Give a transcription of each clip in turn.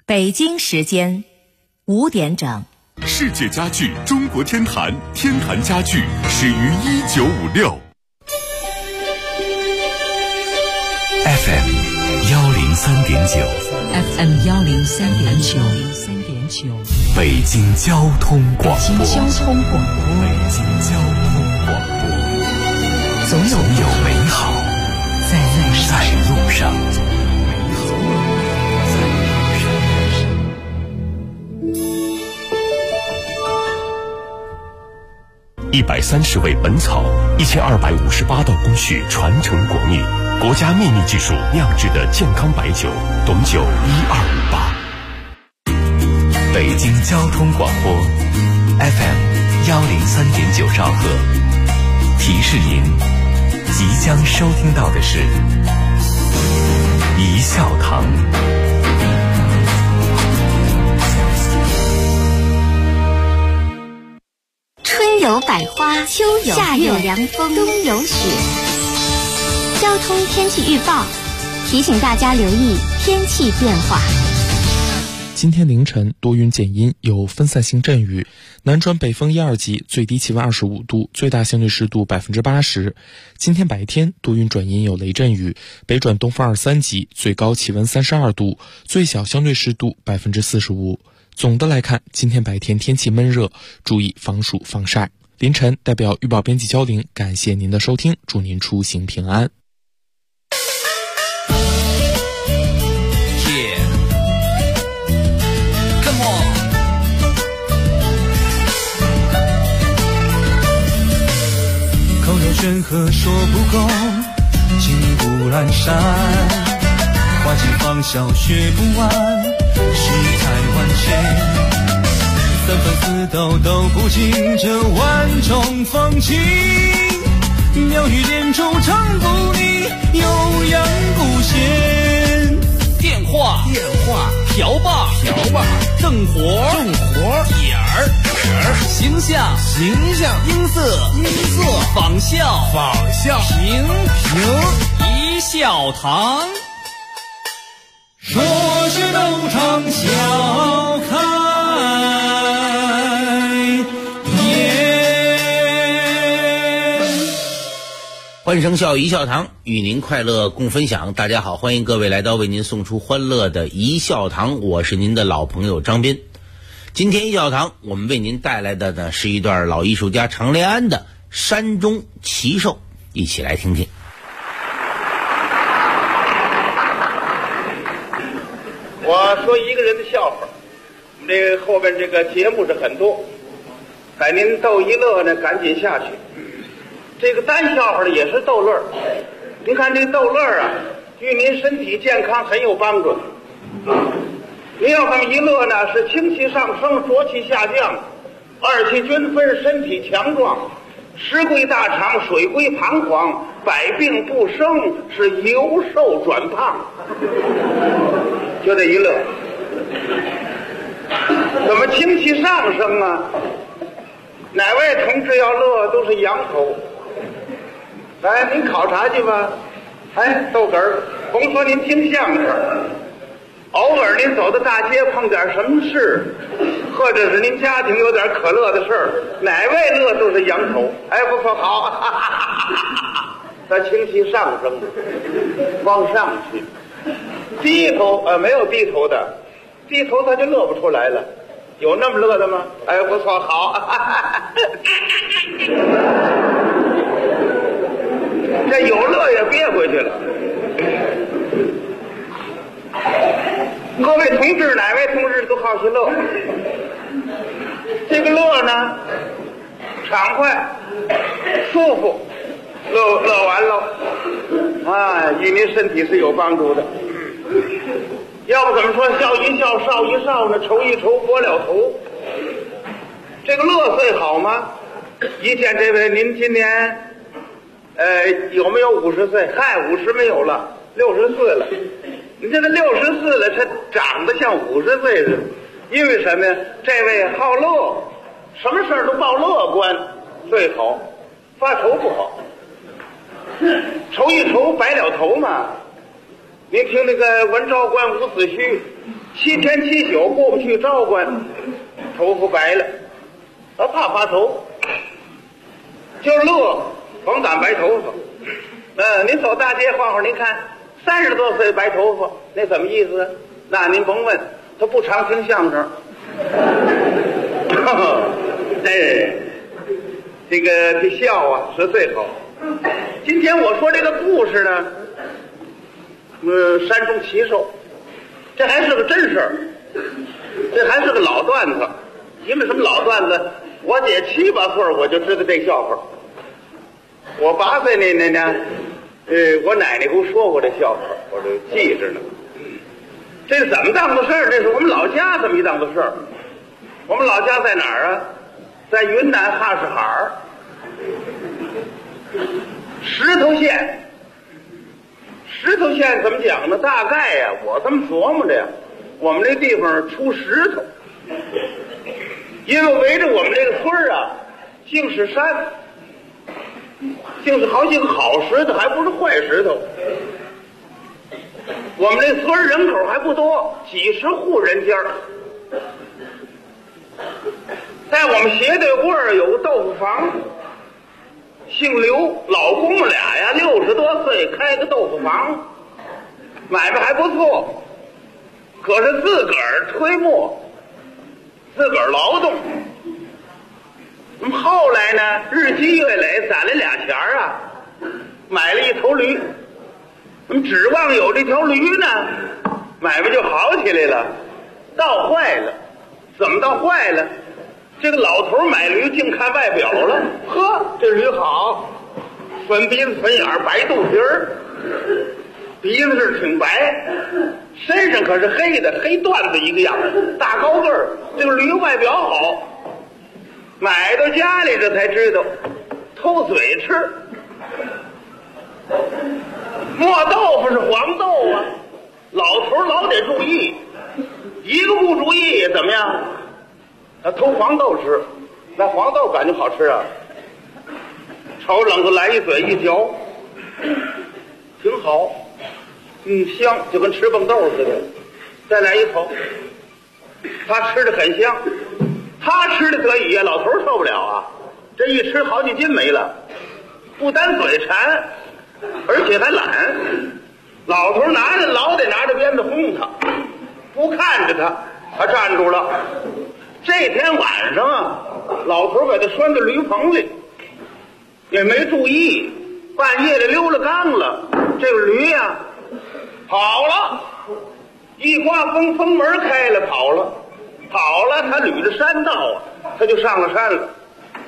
北京时间5点整。 世界家具中国天坛，天坛家具始于1956。FM 103.9，FM 103.9， 北京交通广播，总有美好在路上。130味本草，1258道工序传承国秘，国家秘密技术酿制的健康白酒，董酒1258。北京交通广播 FM 103.9兆赫，提示您即将收听到的是一笑堂。 春有百花，秋有夏有凉风，冬有雪。交通天气预报提醒大家留意天气变化。 今天凌晨多云减阴，有分散性阵雨，南转北风1、2级，最低气温25度，最大相对湿度80%。今天白天多云转阴，有雷阵雨，北转东风2、3级，最高气温32度，最小相对湿度45%。总的来看，今天白天天气闷热，注意防暑防晒。凌晨代表预报编辑焦玲，感谢您的收听，祝您出行平安。 口有悬河说不够，情不阑珊，花尽芳笑学不完，世态万千，三分四斗都不尽这万种风情，妙语连珠唱不腻，悠扬不歇。 电话瓢把正活点儿形象音色仿效评一笑堂， 说是斗场笑开颜。 欢声笑一笑堂，与您快乐共分享。大家好，欢迎各位来到为您送出欢乐的一笑堂，我是您的老朋友张斌。今天一笑堂我们为您带来的呢是一段老艺术家常连安的山中奇兽，一起来听听。 我说一个人的笑话，我们这个后边这个节目是很多，给您逗一乐呢，赶紧下去。这个单笑话呢也是逗乐，您看这逗乐啊，对您身体健康很有帮助。您要这么一乐呢，是清气上升，浊气下降，二气均分，身体强壮，食归大肠，水归膀胱，百病不生，是由瘦转胖。就这一乐，怎么清气上升啊？哪位同志要乐都是羊头。来，您考察去吧。哎，逗哏儿，甭说您听相声，偶尔您走到大街碰点什么事，或者是您家庭有点可乐的事儿，哪位乐都是羊头。哎，不错，好，他清气上升，往上去。低头没有低头的，低头他就乐不出来了。有那么乐的吗？哎，不错，好。这有乐也憋回去了。各位同志，哪位同志都好些乐？这个乐呢，畅快、舒服，乐完了啊，与您身体是有帮助的。要不怎么说笑一笑，少一少呢？愁一愁，拨了头。这个乐岁好吗？一见这位，您今年有没有50岁？嗨，50没有了，60岁了。你这个64了，他长得像50岁似的。因为什么呀？这位好乐，什么事儿都抱乐观，最好。发愁不好，愁一愁白了头嘛。您听那个文昭关伍子胥 7天7宿过不去昭关，头发白了，他怕发头，就乐甭赶白头发。您走大街晃晃，您看30多岁白头发，那怎么意思？那您甭问，他不常听相声。这笑啊是最好。今天我说这个故事呢，山中奇兽，这还是个真事儿，这还是个老段子。因为什么老段子？我姐7、8岁我就知道这笑话。我8岁那年呢，我奶奶给我说过这笑话，我就记着呢。这是怎么当的事儿？这是我们老家这么一当的事儿。我们老家在哪儿啊？在云南哈什哈尔石头县。石头县怎么讲呢？大概呀，我这么琢磨着呀，我们这地方出石头，因为围着我们这个村儿啊，净是山，净是好几个好石头，还不是坏石头。我们这村人口还不多，几十户人家。在我们斜对过有个豆腐房，姓刘，老公们俩呀，60多岁开个豆腐房，买卖还不错，可是自个儿推磨，自个儿劳动。那么后来呢，日积月累攒了2钱啊，买了一头驴。那么指望有这条驴呢，买卖就好起来了。倒坏了，怎么倒坏了？这个老头买驴净看外表了，呵，这驴好，粉鼻子粉眼儿，白肚皮儿，鼻子是挺白，身上可是黑的，黑缎子一个样，大高个儿。这个驴外表好，买到家里这才知道，偷嘴吃。磨豆腐是黄豆啊，老头老得注意，一个不注意怎么样？他偷黄豆吃，那黄豆感觉好吃啊，炒冷子来一嘴一嚼，挺好，香，就跟吃蹦豆似的。再来一口，他吃的很香，他吃的可以呀，老头受不了啊，这一吃好几斤没了，不单嘴馋，而且还懒。老头老得拿着鞭子轰他，不看着他，他站住了。这天晚上啊，老头把他拴到驴棚里，也没注意，半夜里溜了缸了，这个驴呀跑了，一刮风，风门开了，跑了，他捋着山道啊，他就上了山了。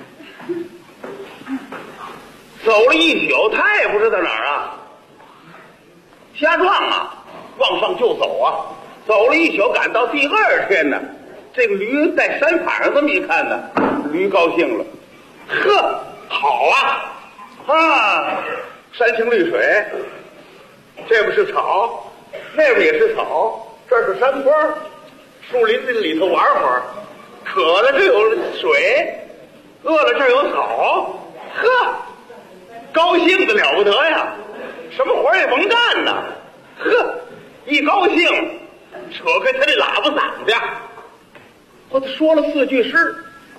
走了一宿，他也不知道哪儿啊，瞎撞啊，往上就走啊，走了一宿，赶到第2天呢，这个驴在山坎上这么一看呢，驴高兴了，呵，好啊，山清绿水，这不是草，那边也是草，这是山坡，树林子里头玩会儿，渴了这有水，饿了这有草，呵，高兴的了不得呀，什么活也甭干呐，呵，一高兴扯开他这喇叭嗓子，他说了4句诗。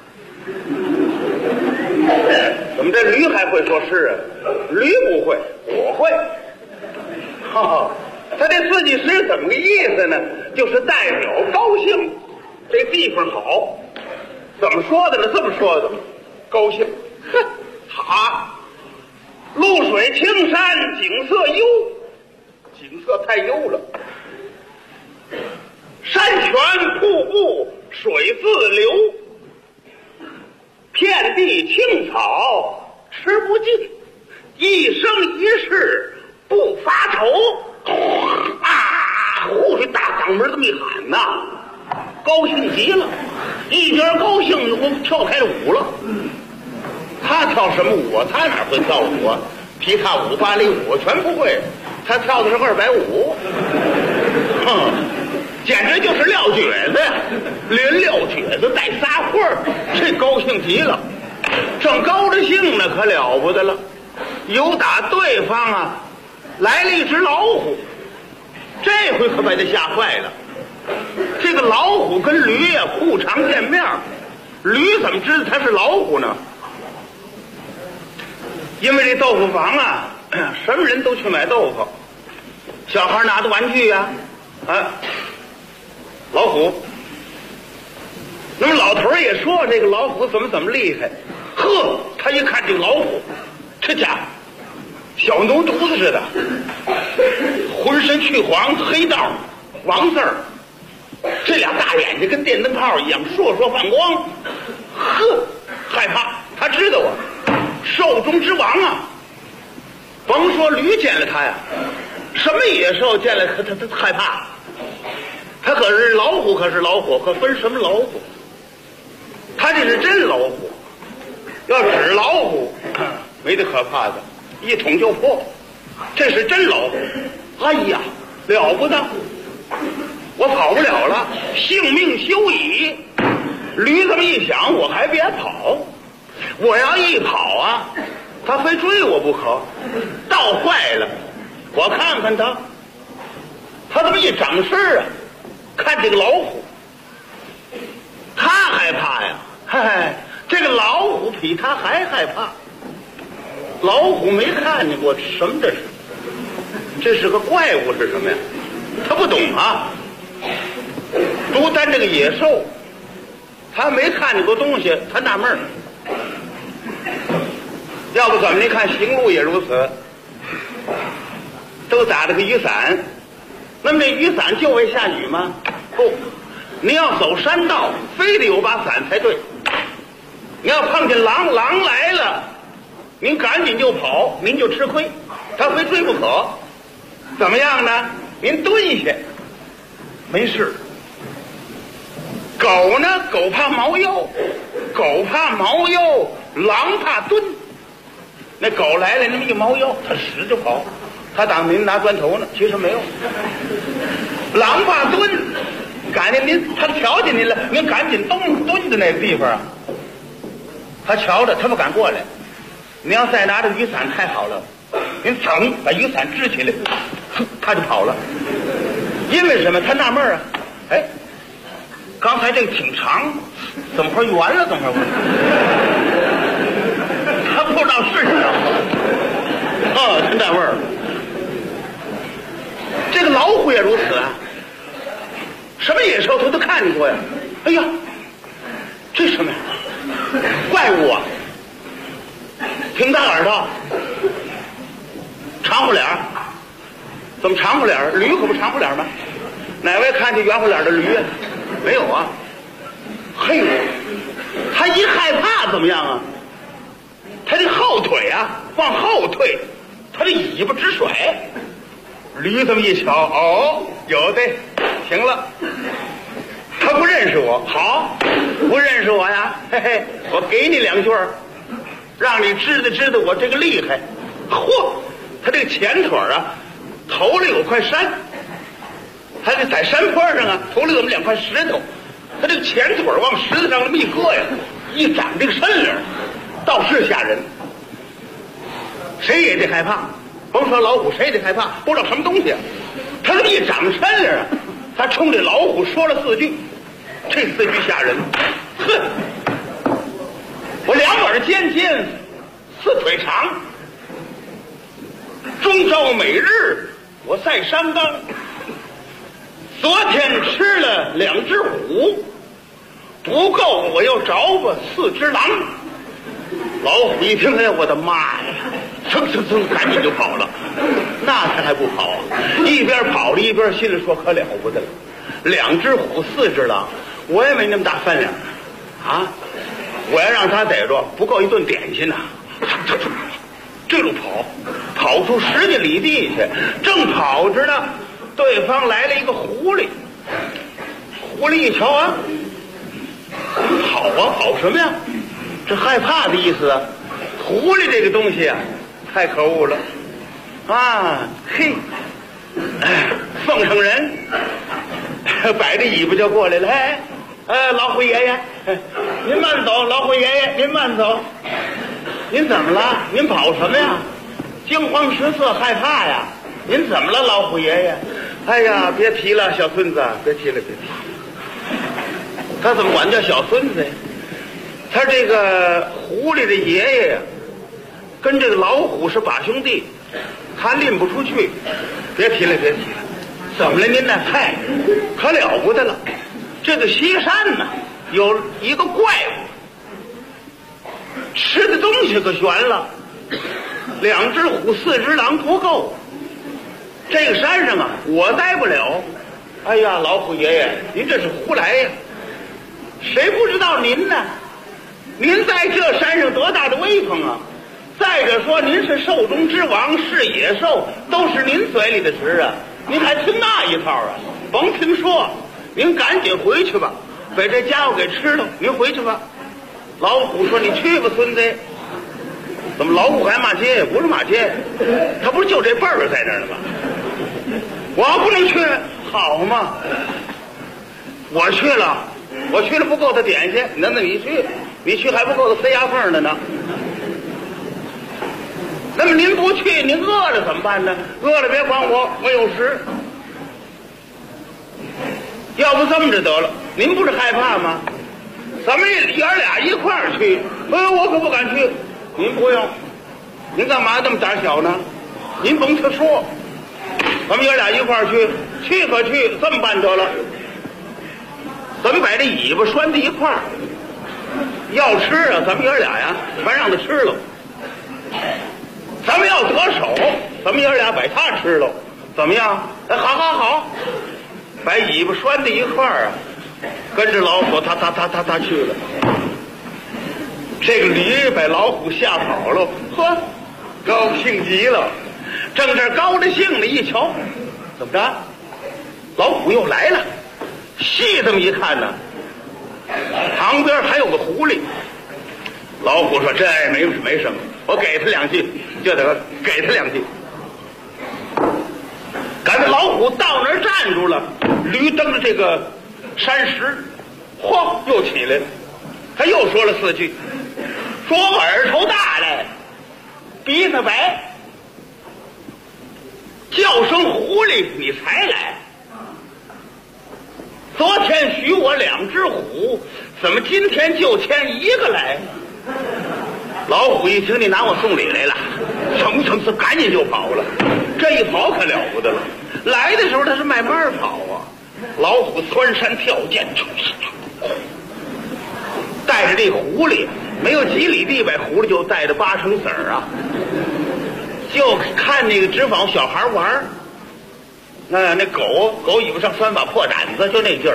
怎么这驴还会说诗啊？驴不会，我会。他这4句诗怎么个意思呢？就是代表高兴，这地方好。怎么说的呢？这么说的，高兴。好，露水青山景色优，景色太优了。山泉瀑布水自流，遍地青草吃不尽，一生一世不发愁。呼这大嗓门这么一喊呐，高兴极了，一边高兴我跳开舞了。他跳什么舞啊？他哪会跳舞啊？皮踏舞、芭蕾舞全不会，他跳的是250。简直就是撂蹶子呀，连撂蹶子带撒欢儿，这高兴极了，正高着兴呢，可了不得了。有打对方啊来了一只老虎，这回可把他吓坏了。 这个老虎跟驴呀不常见面，驴怎么知道它是老虎呢？因为这豆腐坊啊，什么人都去买豆腐，小孩拿的玩具呀，老虎。那么老头也说这个老虎怎么厉害，呵，他一看这个老虎，这家伙小牛犊子似的，浑身去黄，黑道王字儿，这俩大眼睛跟电灯泡一样，烁烁放光，呵，害怕。他知道啊，兽中之王啊，甭说驴见了他呀，什么野兽见了他害怕。他可是老虎，可分什么老虎？他这是真老虎，要纸老虎没得可怕的，一捅就破。这是真老虎，哎呀，了不得！我跑不了了，性命休矣。驴这么一想，我还别跑，我要一跑啊，他非追我不可。倒坏了，我看看他这么一长身啊，看这个老虎，他害怕呀。嘿嘿，这个老虎比他还害怕。老虎没看见过什么这是，这是个怪物是什么呀？他不懂啊。独单这个野兽，他没看见过东西，他纳闷儿。要不怎么您看行路也如此，都打了个雨伞。那么这雨伞就为下雨吗？不，您要走山道，非得有把伞才对。你要碰见狼来了，您赶紧就跑，您就吃亏，他非追不可。怎么样呢？您蹲下，没事。狗呢？狗怕猫腰，狼怕蹲。那狗来了，那么一猫腰，它使就跑，它当您拿砖头呢，其实没有。狼怕蹲，赶紧他瞧见您了，您赶紧蹲在那个地方啊。他瞧着，他不敢过来。您要再拿着雨伞太好了，您整把雨伞支起来，他就跑了。因为什么？他纳闷啊，哎，刚才这个挺长，怎么会圆了？怎么会？他不知道是什么，真纳闷儿。这个老虎也如此啊，什么野兽他都看见过呀。哎呀，这什么呀？怪物啊，挺大耳朵，长胡脸，怎么长胡脸？驴可不长胡脸吗？哪位看见圆胡脸的驴啊？没有啊。嘿，他一害怕怎么样啊？他这后腿啊往后退，他这尾巴直甩。驴这么一瞧，哦，有的，行了。他不认识我，好，不认识我呀，嘿嘿，我给你两句，让你知道我这个厉害。嚯，他这个前腿啊，头里有块山，他这在山坡上啊，头里有两块石头，他这个前腿往石头上那么一搁呀，一长这个身灵，倒是吓人，谁也得害怕。甭说老虎，谁也得害怕，不知道什么东西啊。他这么一长身灵啊，他冲这老虎说了4句，这4句吓人。哼，我两耳尖尖，4腿长，终朝每日我在山岗。昨天吃了2只虎，不够我又找吧4只狼。老虎一听，哎，我的妈呀！蹭，赶紧就跑了。那他还不跑啊？一边跑着一边心里说：可了不得了，2只虎4只狼，我也没那么大分量啊！我要让他逮着，不够一顿点心呐！这路跑出10几里地去，正跑着呢，对方来了一个狐狸。狐狸一瞧啊，跑什么呀？这害怕的意思啊！狐狸这个东西啊，太可恶了啊！嘿，奉承人，摆着尾巴就过来了。老虎爷爷，您慢走，老虎爷爷您慢走。您怎么了？您跑什么呀？惊慌失色，害怕呀？您怎么了，老虎爷爷？哎呀，别提了，小孙子，别提了。 他怎么管叫小孙子呀？他这个狐狸的爷爷呀，跟这个老虎是把兄弟，他拎不出去。别提了，别提了。怎么了您呢？嗨，可了不得了。这个西山呢，有一个怪物，吃的东西可悬了。2只虎4只狼不够，这个山上啊，我待不了。哎呀，老虎爷爷，您这是胡来呀！谁不知道您呢？您在这山上多大的威风啊！再者说，您是兽中之王，是野兽，都是您嘴里的食啊！您还听那一套啊？甭听说，您赶紧回去吧，把这家伙给吃了。您回去吧。老虎说：“你去吧，孙子。”怎么老虎还骂街？不是骂街，他不是就这辈儿在那儿呢吗？我不能去，好嘛！我去了不够他点心，那你去还不够他塞牙缝的呢。那么您不去，您饿了怎么办呢？饿了别管我，我有食。要不这么着得了，您不是害怕吗？咱们爷俩一块儿去。我可不敢去。您不用，您干嘛这么胆小呢？您甭特说，咱们爷俩一块儿去可去，这么办得了。咱们把这尾巴拴在一块儿，要吃啊，咱们爷俩呀，全让他吃了。咱们要得手，咱们爷俩把他吃了，怎么样？好，把尾巴拴在一块儿啊，跟着老虎，他去了。这个驴把老虎吓跑了，呵，高兴极了。正这高着兴呢，一瞧，怎么着？老虎又来了。细这么一看呢，旁边还有个狐狸。老虎说：“这没什么，我给他2句，就得给他2句。”赶着老虎到那儿站住了，驴蹬着这个山石，嚯，又起来了。他又说了4句，说我耳头大嘞，鼻子白，叫声狐狸你才来。昨天许我2只虎，怎么今天就牵1个来？老虎一听你拿我送礼来了，噌赶紧就跑了。这一跑可了不得了，来的时候他是慢慢跑啊。老虎窜山跳涧，带着这狐狸，没有几里地，把狐狸就带着8成子儿啊，就看那个纸坊小孩玩儿。那狗尾巴上拴把破毡子，就那劲儿。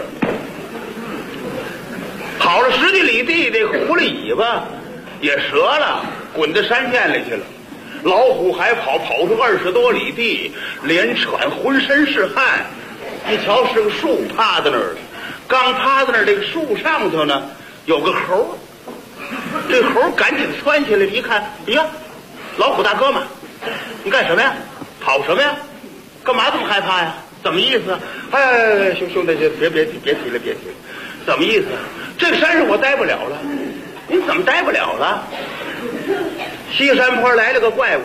跑了10几里地，这狐狸尾巴也折了，滚到山涧里去了。老虎还跑出20多里地，连喘，浑身是汗。一瞧是个树趴在那儿，刚趴在那儿，这个树上头呢有个猴，这猴赶紧窜起来，一看，呀，老虎大哥嘛，你干什么呀？跑什么呀？干嘛这么害怕呀？怎么意思？哎，兄弟，别提了，怎么意思？这个山上我待不了了。您怎么待不了了？西山坡来了个怪物，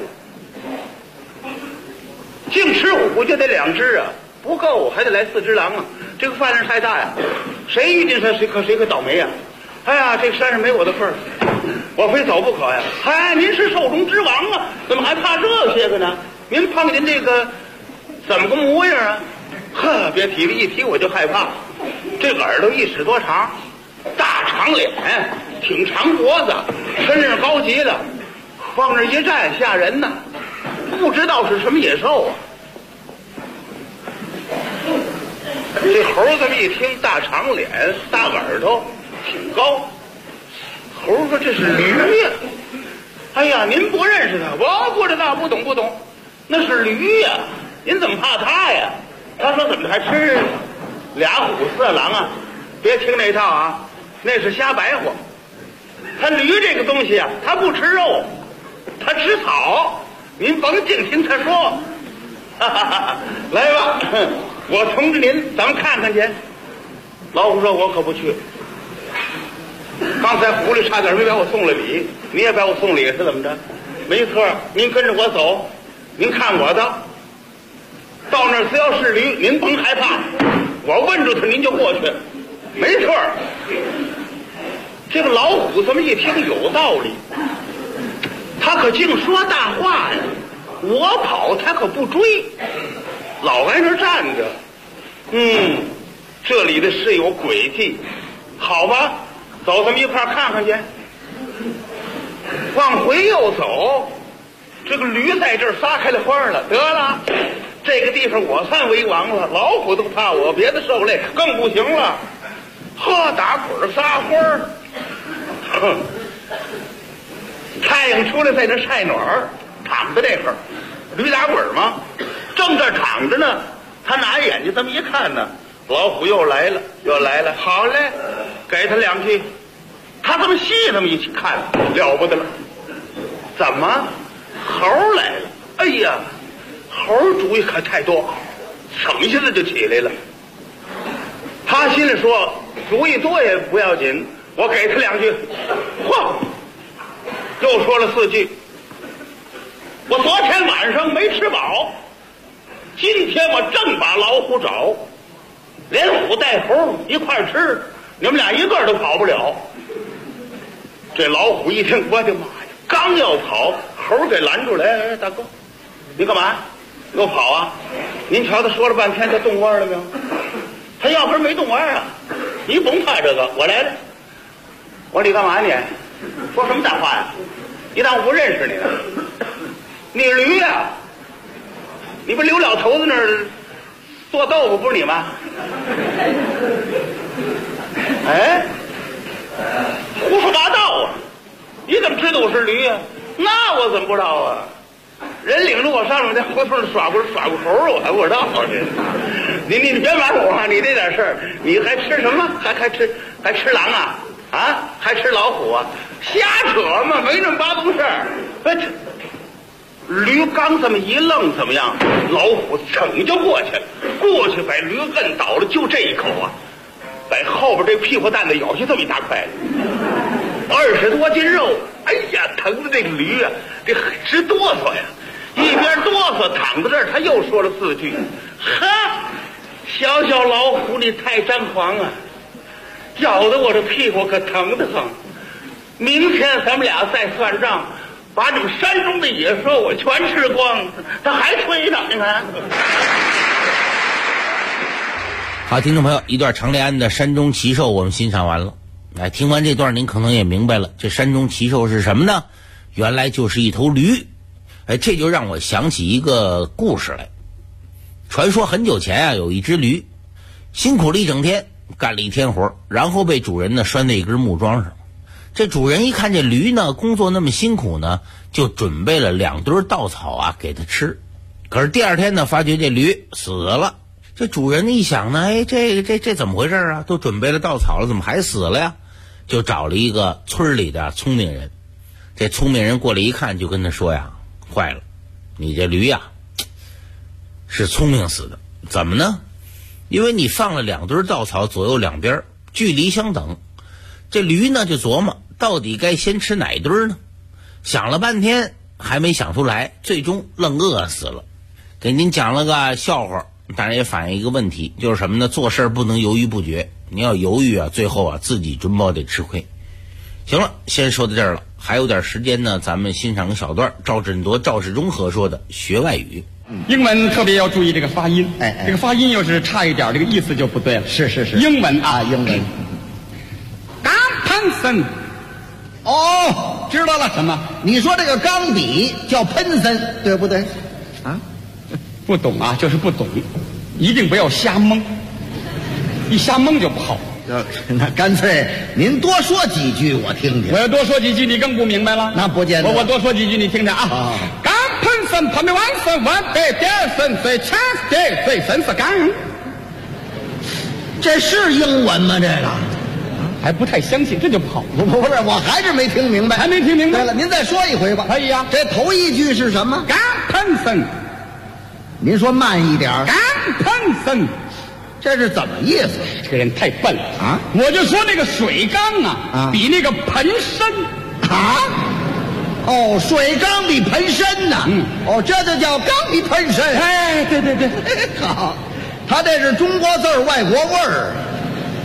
净吃虎就得2只啊，不够还得来4只狼啊，这个饭量太大呀，谁遇见谁可倒霉呀。哎呀，这个山上没我的份儿，我非走不可呀。哎，您是兽中之王啊，怎么还怕这些个呢？您碰见这个怎么个模样啊？呵，别提了，一提我就害怕。这个耳朵1尺多长，大长脸，挺长脖子，身上高极了，往那一站吓人呢，不知道是什么野兽啊。这猴这么一听，大长脸，大耳朵，挺高。猴说这是驴呀。哎呀，您不认识他？我不知道，不懂，那是驴呀。您怎么怕他呀？他说怎么还吃2虎4狼啊？别听那套啊，那是瞎白话。他驴这个东西啊，他不吃肉，他吃草。您甭净听他说。来吧，我同着您，咱们看看去。老虎说：“我可不去。刚才狐狸差点没把我送了礼，你也把我送礼是怎么着？没错，您跟着我走，您看我的。到那儿只要是驴，您甭害怕，我问住他，您就过去。 没错，这个老虎这么一听有道理，他可净说大话呀！我跑他可不追，老在那站着。这里的事有诡计，好吧，走，咱们一块看看去。往回又走，这个驴在这儿撒开了欢了，得了，这个地方我算为王了，老虎都怕我，别的受累更不行了。呵，打滚撒欢儿，太阳出来在这晒暖儿，躺在这块儿，驴打滚嘛，正这躺着呢。他拿眼睛这么一看呢，老虎又来了，好嘞，给他2句。他这么细这么一看，了不得了，怎么猴来了？哎呀，猴主意可太多，省下子就起来了。他心里说，主意多也不要紧，我给他2句。嚯，又说了4句。我昨天晚上没吃饱，今天我正把老虎找，连虎带猴一块吃，你们俩一个都跑不了。这老虎一听，我的妈呀，刚要跑，猴给拦住了。哎，大哥，你干嘛又跑啊？您瞧他说了半天，他动弯了没有？他要不是没动弯啊，你甭怕这个，我来了。我说你干嘛你？说什么大话呀？你当我不认识你呢？你是驴呀？你不刘老头子那儿做豆腐不是你吗？哎，胡说八道啊！你怎么知道我是驴呀？那我怎么不知道啊？人领着我上了那胡同耍过猴，我还不知道呢。你别瞒我啊！你这点事儿，你还吃什么？还吃狼啊？啊？还吃老虎啊？瞎扯嘛，没那么巴东事儿。驴刚这么一愣，怎么样？老虎噌就过去了，把驴摁倒了，就这一口啊，在后边这屁股蛋子咬下这么一大块，20多斤肉，哎呀，疼的这个驴啊，这直哆嗦呀，一边哆嗦躺在这儿，他又说了4句，哈，小老虎你太张狂啊，咬得我这屁股可疼得很，明天咱们俩再算账。把你们山中的野兽我全吃光，他还吹呢，你看。 好，听众朋友，一段程连安的《山中奇兽》我们欣赏完了。哎，听完这段您可能也明白了，这山中奇兽是什么呢？原来就是一头驴。哎，这就让我想起一个故事来。传说很久前啊，有一只驴，辛苦了一整天，干了一天活，然后被主人呢拴在一根木桩上。这主人一看这驴呢工作那么辛苦呢，就准备了2堆稻草啊给它吃。可是第2天呢，发觉这驴死了。这主人一想呢，哎，这怎么回事啊？都准备了稻草了，怎么还死了呀？就找了一个村里的聪明人。这聪明人过来一看，就跟他说呀，坏了，你这驴呀是聪明死的。怎么呢？因为你放了2堆稻草左右两边距离相等，这驴呢就琢磨到底该先吃哪堆呢？想了半天还没想出来，最终愣饿死了。给您讲了个笑话，当然也反映一个问题，就是什么呢？做事不能犹豫不决，你要犹豫啊，最后啊自己准保得吃亏。行了，先说到这儿了，还有点时间呢，咱们欣赏个小段赵振铎、赵世忠合说的学外语。 英文特别要注意这个发音，这个发音要是差一点，这个意思就不对了。 是。 英文啊， 英文。 钢喷森。 哦，知道了。 什么？ 你说这个钢笔叫喷森，对不对？啊， 不懂啊，就是不懂，一定不要瞎蒙，一瞎蒙就不好。 那干脆您多说几句我听听。 我要多说几句你更不明白了。 那不见得。 我多说几句你听着啊。钢喷森，他们完森完对第二森最强对最森是钢。 这是英文吗？这个还不太相信，这就不好。 不是，我还是没听明白。 还没听明白？ 对了，您再说一回吧。 可以呀。 这头一句是什么？ 钢喷森。 您说慢一点。 钢喷森。 这是怎么意思？ 这个人太笨了啊！我就说那个水缸啊，比那个盆深啊。哦，水缸比盆深呐。哦，这就叫缸比盆深。 哎，对。 好，他这是中国字儿外国味儿。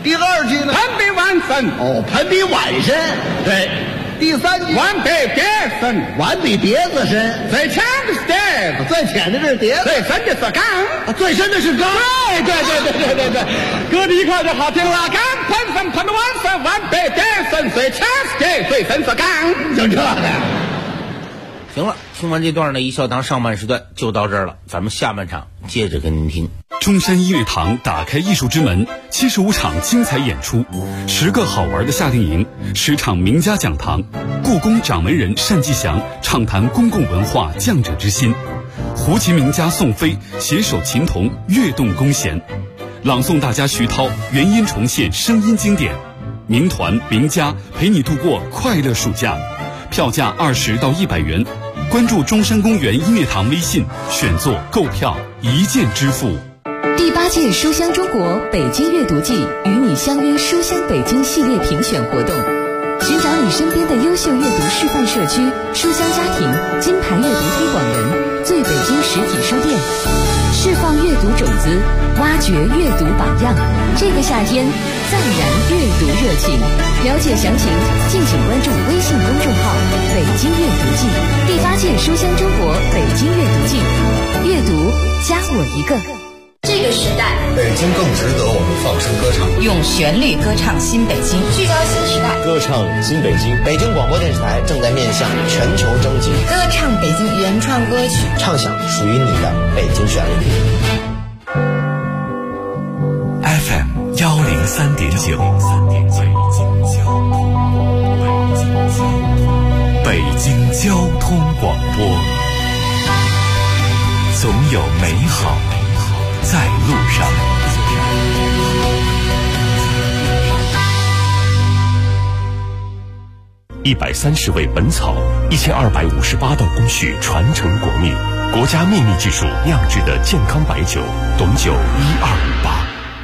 第二句呢？ 攀比完身。 哦，攀比碗身。 对。 第三句， 碗比碟深， 碗比碟子深。 最浅的是碟子， 最浅的是碟子， 最深的是缸， 最深的是缸。 对，搁在一块就好听了。缸喷身，喷的碗身，碗比碟深，最浅是碟，最深是缸， 就这个。 行了，听完这段呢，一笑堂上半时段就到这儿了，咱们下半场接着跟您听。 中山音乐堂打开艺术之门，75场精彩演出，10个好玩的夏令营，10场名家讲堂，故宫掌门人单霁翔畅谈公共文化匠者之心，胡琴名家宋飞携手琴童跃动弓弦，朗诵大家徐涛原音重现声音经典，名团名家陪你度过快乐暑假，票价20到100元，关注中山公园音乐堂微信，选座购票一键支付。 第8届书香中国北京阅读季与你相约书香北京系列评选活动，寻找你身边的优秀阅读示范社区、书香家庭、金牌阅读推广人、最北京实体书店，释放阅读种子，挖掘阅读榜样。这个夏天暂燃阅读热情，了解详情敬请关注微信公众号北京阅读季。第8届书香中国北京阅读季，阅读加我一个。 这个时代， 北京更值得我们放声歌唱， 用旋律歌唱新北京，聚焦新时代， 歌唱新北京。北京广播电视台正在面向全球征集， 歌唱北京原创歌曲， 唱响属于你的北京旋律。 FM 103.9，北京交通广播，总有美好在路上。130味本草，1258道工序传承国秘，国家秘密技术酿制的健康白酒，董酒1258。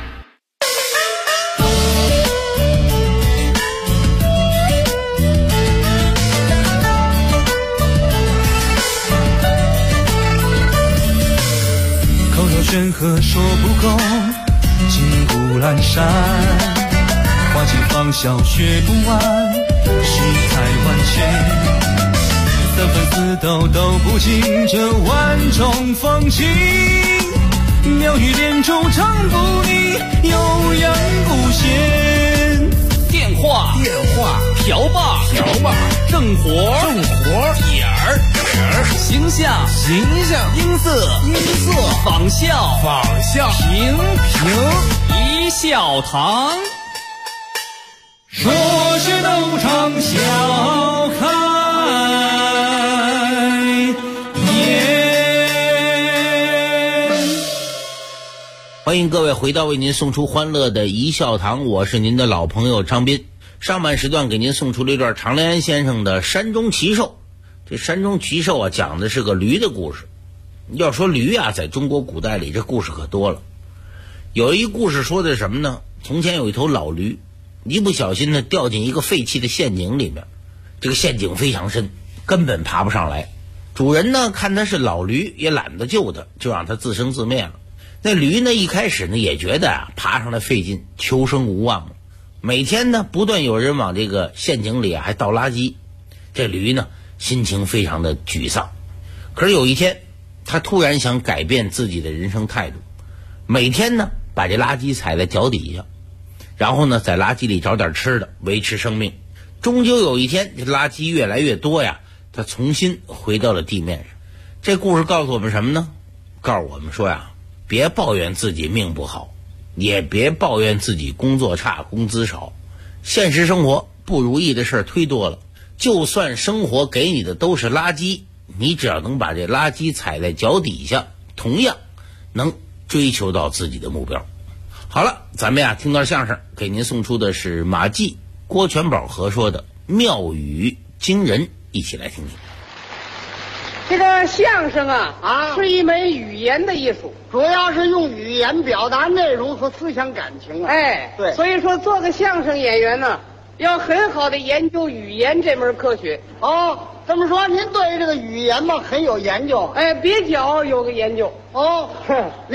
山河说不够，金谷阑珊，花尽芳笑学不完，世态万千，三分四斗都不尽这万种风情，妙语连珠唱不腻，悠扬不闲。 电话瓢把正活点儿形象音色仿效评一笑堂， 说是斗场笑开颜。 欢迎各位回到为您送出欢乐的一笑堂，我是您的老朋友张斌。上半时段给您送出了一段常连安先生的山中奇兽。这山中奇兽啊，讲的是个驴的故事。要说驴啊，在中国古代里这故事可多了。有一故事说的是什么呢？从前有一头老驴，一不小心呢掉进一个废弃的陷阱里面，这个陷阱非常深，根本爬不上来。主人呢看他是老驴，也懒得救他，就让他自生自灭了。那驴呢一开始呢也觉得啊爬上来费劲，求生无望了。每天呢不断有人往这个陷阱里还倒垃圾，这驴呢心情非常的沮丧。可是有一天他突然想改变自己的人生态度，每天呢把这垃圾踩在脚底下，然后呢在垃圾里找点吃的维持生命。终究有一天这垃圾越来越多呀，他重新回到了地面上。这故事告诉我们什么呢？告诉我们说呀，别抱怨自己命不好，也别抱怨自己工作差工资少。现实生活不如意的事忒多了，就算生活给你的都是垃圾，你只要能把这垃圾踩在脚底下，同样能追求到自己的目标。好了，咱们呀听段相声，给您送出的是马季、郭全宝合说的妙语惊人，一起来听听。 这个相声是一门语言的艺术， 主要是用语言表达内容和思想感情啊。 对，所以说做个相声演员呢，要很好的研究语言这门科学。 这么说您对这个语言嘛很有研究？ 蹩脚有个研究。 您对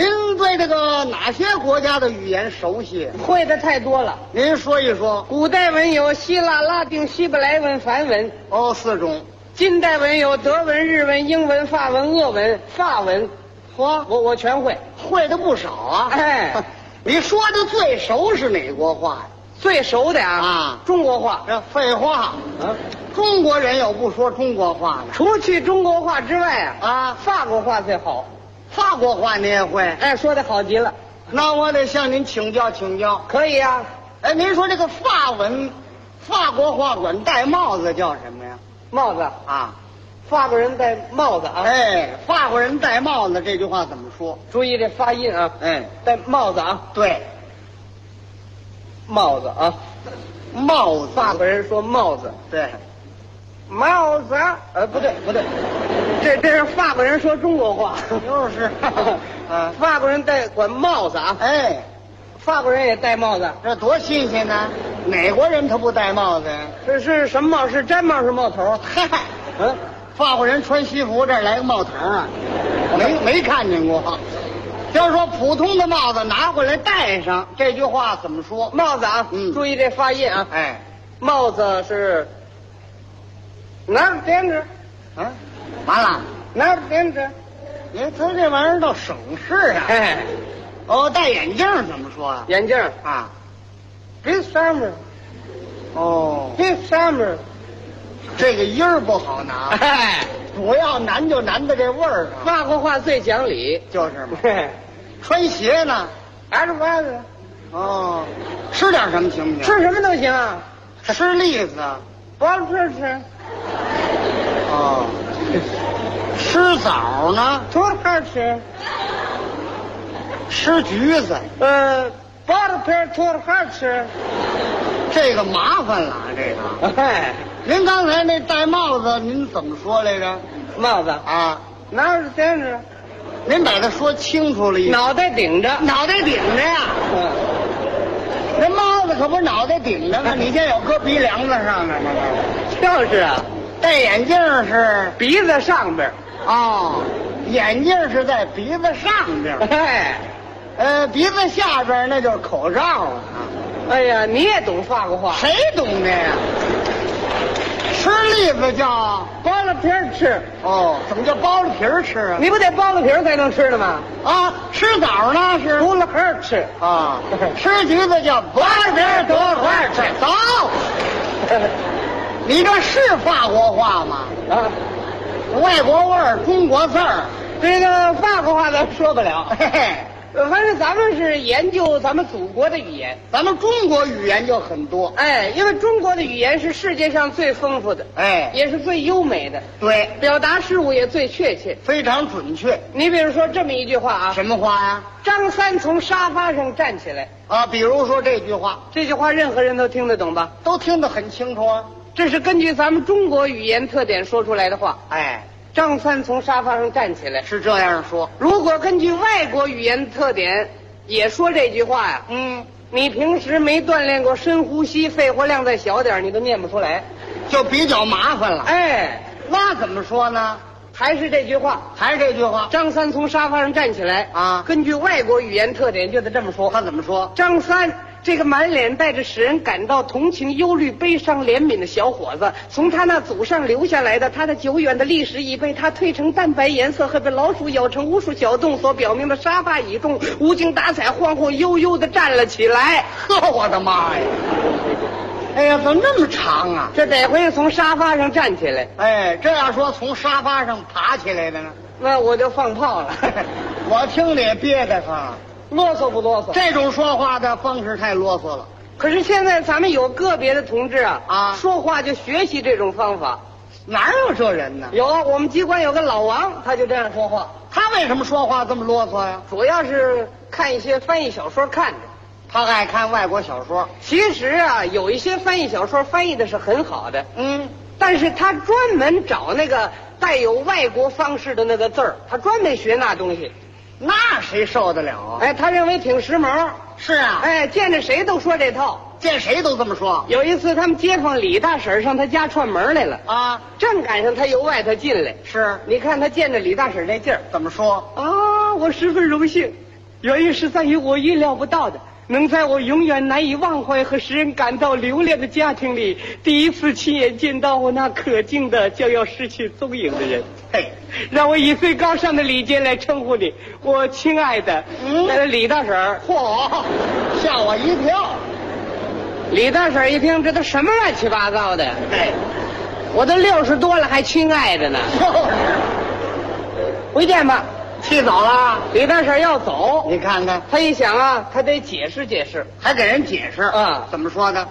对这个哪些国家的语言熟悉？ 会的太多了。 您说一说。 古代文有希腊、拉丁、希伯来文、梵文。 哦，4种。 近代文有德文、日文、英文、法文、俄文、法文。 嚯， 我全会， 会的不少啊。 哎， 你说的最熟是哪国话呀？ 最熟的啊，中国话。 这废话，中国人有不说中国话的？ 除去中国话之外法国话最好。 法国话你也会？ 哎，说的好极了。 那我得向您请教请教。 可以啊。 哎，您说这个法文，法国话管戴帽子叫什么呀？ 帽子啊， 法国人戴帽子啊。 哎，法国人戴帽子这句话怎么说？ 注意这发音啊。 哎， 戴帽子啊。 对。 帽子啊， 帽子， 法国人说帽子， 对， 帽子，不对，这是法国人说中国话， 就是， 法国人管帽子啊， 哎， 法国人也戴帽子， 这多新鲜呢！哪国人他不戴帽子呀？ 这是什么帽？是毡帽是帽头？ 嗨，法国人穿西服这儿来个帽头啊，没看见过。就是说，普通的帽子拿回来戴上，这句话怎么说？ 帽子啊，注意这发音啊。 哎， 帽子是哪儿点着？ 啊，完了， 哪儿点着？ 他这玩意儿倒省事啊。 哎， 哦，戴眼镜怎么说啊？ 眼镜啊 ，this summer。 哦 ，this summer。 这个音儿不好拿。 哎。 主要难就难在这味儿上。 法国话最讲理， 就是嘛。穿鞋呢， 挨着袜子。 哦，吃点什么行不行？ 吃什么都行啊。 吃栗子， 不要吃。 哦，吃枣呢？ 多好吃。 吃橘子， 剥了皮多好吃。 这个麻烦了，这个。 哎。 您刚才那戴帽子，您怎么说来着？ 帽子啊， 哪有顶着？ 您把它说清楚了一点。 脑袋顶着， 脑袋顶着呀。那帽子可不是脑袋顶着吗？你见有搁鼻梁子上面吗？ 就是啊。 戴眼镜是鼻子上边。 哦，眼镜是在鼻子上边。 哎， 鼻子下边那就是口罩啊。 哎呀，你也懂法国话？ 谁懂的呀？吃栗子叫剥了皮儿吃。 哦，怎么叫剥了皮儿吃啊？ 你不得剥了皮儿才能吃的吗？ 啊，吃枣呢是剥了皮儿吃啊，吃橘子叫剥了皮儿多块吃。走，你这是法国话吗？ 啊， 外国味儿，中国字儿。 这个法国话咱说不了。 嘿嘿。 反正咱们是研究咱们祖国的语言， 咱们中国语言就很多。 哎，因为中国的语言是世界上最丰富的， 哎， 也是最优美的， 对， 表达事物也最确切， 非常准确。 你比如说这么一句话啊， 什么话呀？ 张三从沙发上站起来啊，比如说这句话， 这句话任何人都听得懂吧？ 都听得很清楚啊。 这是根据咱们中国语言特点说出来的话。 哎。 张三从沙发上站起来， 是这样说。 如果根据外国语言特点也说这句话呀，你平时没锻炼过深呼吸，肺活量再小点，你都念不出来， 就比较麻烦了。 哎， 那怎么说呢？ 还是这句话， 还是这句话。 张三从沙发上站起来啊，根据外国语言特点就得这么说。 他怎么说？ 张三。这个满脸带着使人感到同情、忧虑、悲伤、怜悯的小伙子，从他那祖上留下来的他的久远的历史已被他褪成淡白颜色和被老鼠咬成无数小洞所表明的沙发椅中无精打采、晃晃悠悠地站了起来。 呵，我的妈呀！哎呀，怎么那么长啊？ 这得回从沙发上站起来。 哎，这样说从沙发上爬起来的呢， 那我就放炮了。 我听着也憋得慌。 啰嗦不啰嗦？ 这种说话的方式太啰嗦了。 可是现在咱们有个别的同志啊，说话就学习这种方法。 哪有这人呢？ 有，我们机关有个老王，他就这样说话。 他为什么说话这么啰嗦呀？ 主要是看一些翻译小说看着。 他爱看外国小说。 其实啊，有一些翻译小说翻译的是很好的，但是他专门找那个带有外国方式的那个字儿，他专门学那东西。 那谁受得了啊？ 哎，他认为挺时髦。 是啊， 哎，见着谁都说这套， 见谁都这么说。 有一次，他们街坊李大婶上他家串门来了啊， 正赶上他由外头进来。 是， 你看他见着李大婶那劲儿， 怎么说？ 啊，我十分荣幸， 原因是在于我预料不到的，能在我永远难以忘怀和使人感到留恋的家庭里，第一次亲眼见到我那可敬的将要失去踪影的人。 嘿， 让我以最高尚的礼节来称呼你，我亲爱的，李大婶儿。 嚯，吓我一跳！ 李大婶一听，这都什么乱七八糟的？哎，我都60多了，还亲爱的呢。回见吧。 去早了， 李大婶要走。 你看看， 他一想啊，他得解释解释， 还给人解释啊？ 怎么说的？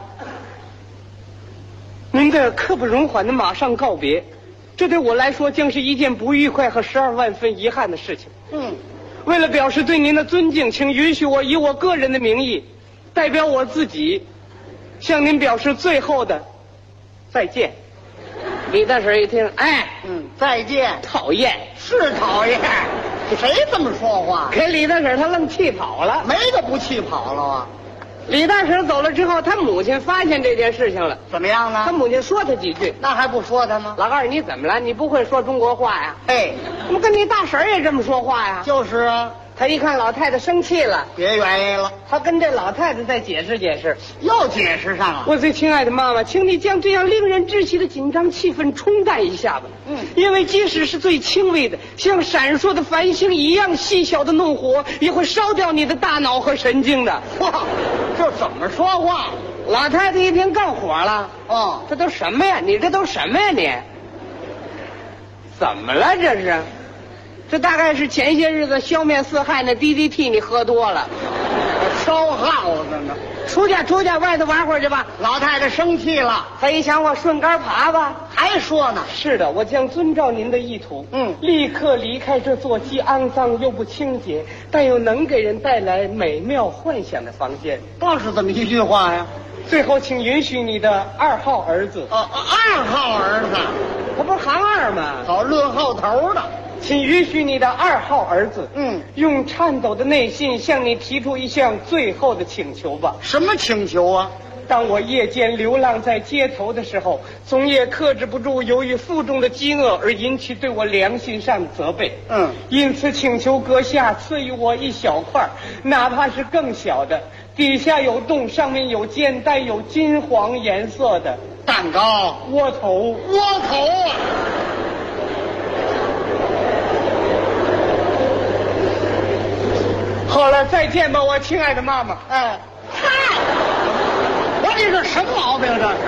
您的刻不容缓的马上告别，这对我来说将是一件不愉快和12万分遗憾的事情。为了表示对您的尊敬，请允许我以我个人的名义，代表我自己，向您表示最后的再见。李大婶一听，哎， 再见。 讨厌， 是讨厌。谁这么说话？ 给李大婶他愣气跑了。 没个不气跑了啊！ 李大婶走了之后，他母亲发现这件事情了。 怎么样呢？ 他母亲说他几句。 那还不说他吗？ 老二，你怎么了？你不会说中国话呀？ 哎， 怎么跟你大婶也这么说话呀？ 就是啊。 他一看老太太生气了， 别原因了。 他跟这老太太再解释解释， 又解释上了。 我最亲爱的妈妈，请你将这样令人窒息的紧张气氛冲淡一下吧。因为即使是最轻微的，像闪烁的繁星一样细小的怒火，也会烧掉你的大脑和神经的。 哇，这怎么说话？ 老太太一听更火了。这都什么呀？你这都什么呀你？怎么了这是？这大概是前些日子消灭四害那 DDT 你喝多了， 烧耗子呢。 出去外头玩会儿去吧。 老太太生气了， 他一想，我顺杆爬吧。 还说呢。 是的，我将遵照您的意图，立刻离开这座既肮脏又不清洁，但又能给人带来美妙幻想的房间。 倒是这么一句话呀。 最后，请允许你的2号儿子。 2号儿子， 他不是行2吗？ 搞论号头的。 请允许你的2号儿子，用颤抖的内心向你提出一项最后的请求吧。 什么请求啊？ 当我夜间流浪在街头的时候，总也克制不住由于腹中的饥饿而引起对我良心上的责备。因此请求阁下赐予我一小块，哪怕是更小的，底下有洞，上面有尖，带有金黄颜色的蛋糕。 窝头啊！好了，再见吧，我亲爱的妈妈。 哎，嗨，我这是什么毛病？这是？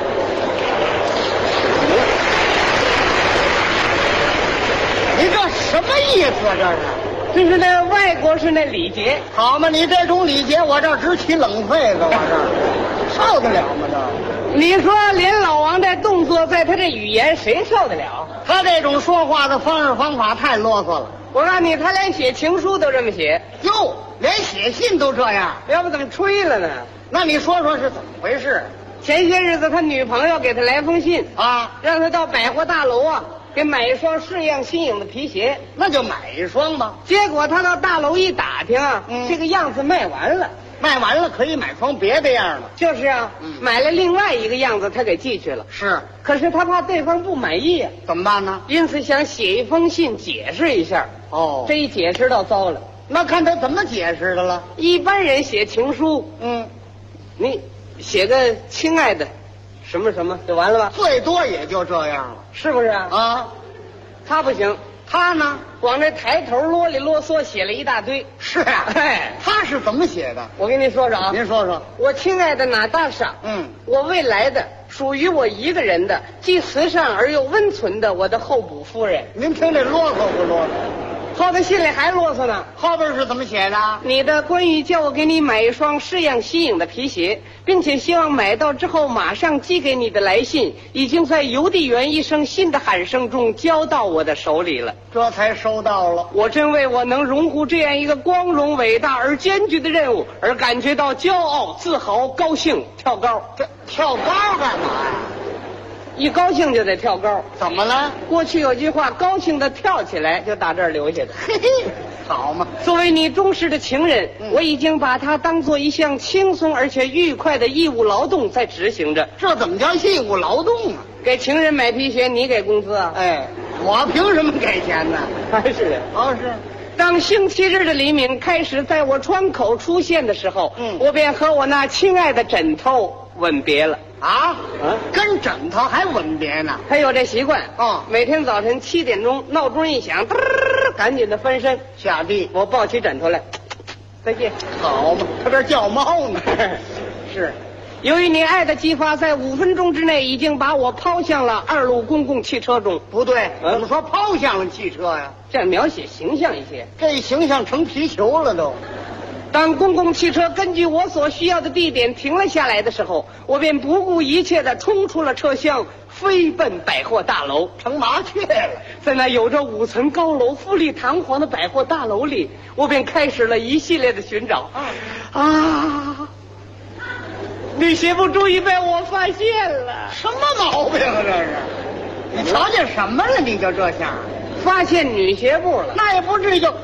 你这什么意思？这是？ 这是那外国是那礼节， 好嘛？你这种礼节，我这直起冷痱子，我这受得了吗？这？ 你说连老王这动作，在他这语言，谁受得了？ 他这种说话的方式方法太啰嗦了。 我告诉你，他连写情书都这么写。 哟，连写信都这样， 要不怎么吹了呢？ 那你说说是怎么回事？ 前些日子他女朋友给他来封信啊， 让他到百货大楼啊给买一双式样新颖的皮鞋。 那就买一双吧。 结果他到大楼一打听啊，这个样子卖完了。 卖完了可以买双别的样的。 就是啊，买了另外一个样子，他给寄去了。 是， 可是他怕对方不满意啊， 怎么办呢？ 因此想写一封信解释一下。这一解释倒糟了。 那看他怎么解释的了。 一般人写情书，你写个亲爱的，什么什么就完了吧？ 最多也就这样了， 是不是啊？ 啊， 他不行。 他呢， 往这抬头啰里啰嗦写了一大堆。 是啊，他是怎么写的？ 我跟您说说啊。 您说说。 我亲爱的娜大莎，我未来的属于我一个人的，既慈善而又温存的我的候补夫人。 您听这啰嗦不啰嗦？ 后头信里还啰嗦呢。 后边是怎么写的？ 你的关于叫我给你买一双式样新颖的皮鞋，并且希望买到之后马上寄给你的来信，已经在邮递员一声信的喊声中交到我的手里了。 这才收到了。 我真为我能荣获这样一个光荣伟大而艰巨的任务而感觉到骄傲、自豪、高兴。跳高。 这跳高干嘛呀？ 一高兴就得跳高。 怎么了？ 过去有句话，高兴的跳起来，就打这儿留下的。 嘿嘿，好嘛。 作为你忠实的情人，我已经把它当做一项轻松而且愉快的义务劳动在执行着。 这怎么叫义务劳动啊？ 给情人买皮鞋，你给工资啊？ 哎，我凭什么给钱呢？ 还是哦是。 当星期日的黎明开始在我窗口出现的时候，我便和我那亲爱的枕头吻别了。 跟枕头还吻别呢？ 还有这习惯每天早晨7点钟闹钟一响，赶紧的翻身下地， 我抱起枕头来，再见。 好嘛，他这叫猫呢。 是，由于你爱的激发，在5分钟之内已经把我抛向了2路公共汽车中。 不对，怎么说抛向了汽车呀？ 这样描写形象一些。 这形象成皮球了都。 当公共汽车根据我所需要的地点停了下来的时候，我便不顾一切地冲出了车厢，飞奔百货大楼， 成麻雀了。 在那有着5层高楼、富丽堂皇的百货大楼里，我便开始了一系列的寻找。女鞋不注意被我发现了。 什么毛病啊这是？你瞧见什么了？你就这下发现女鞋部了？ 那也不至于就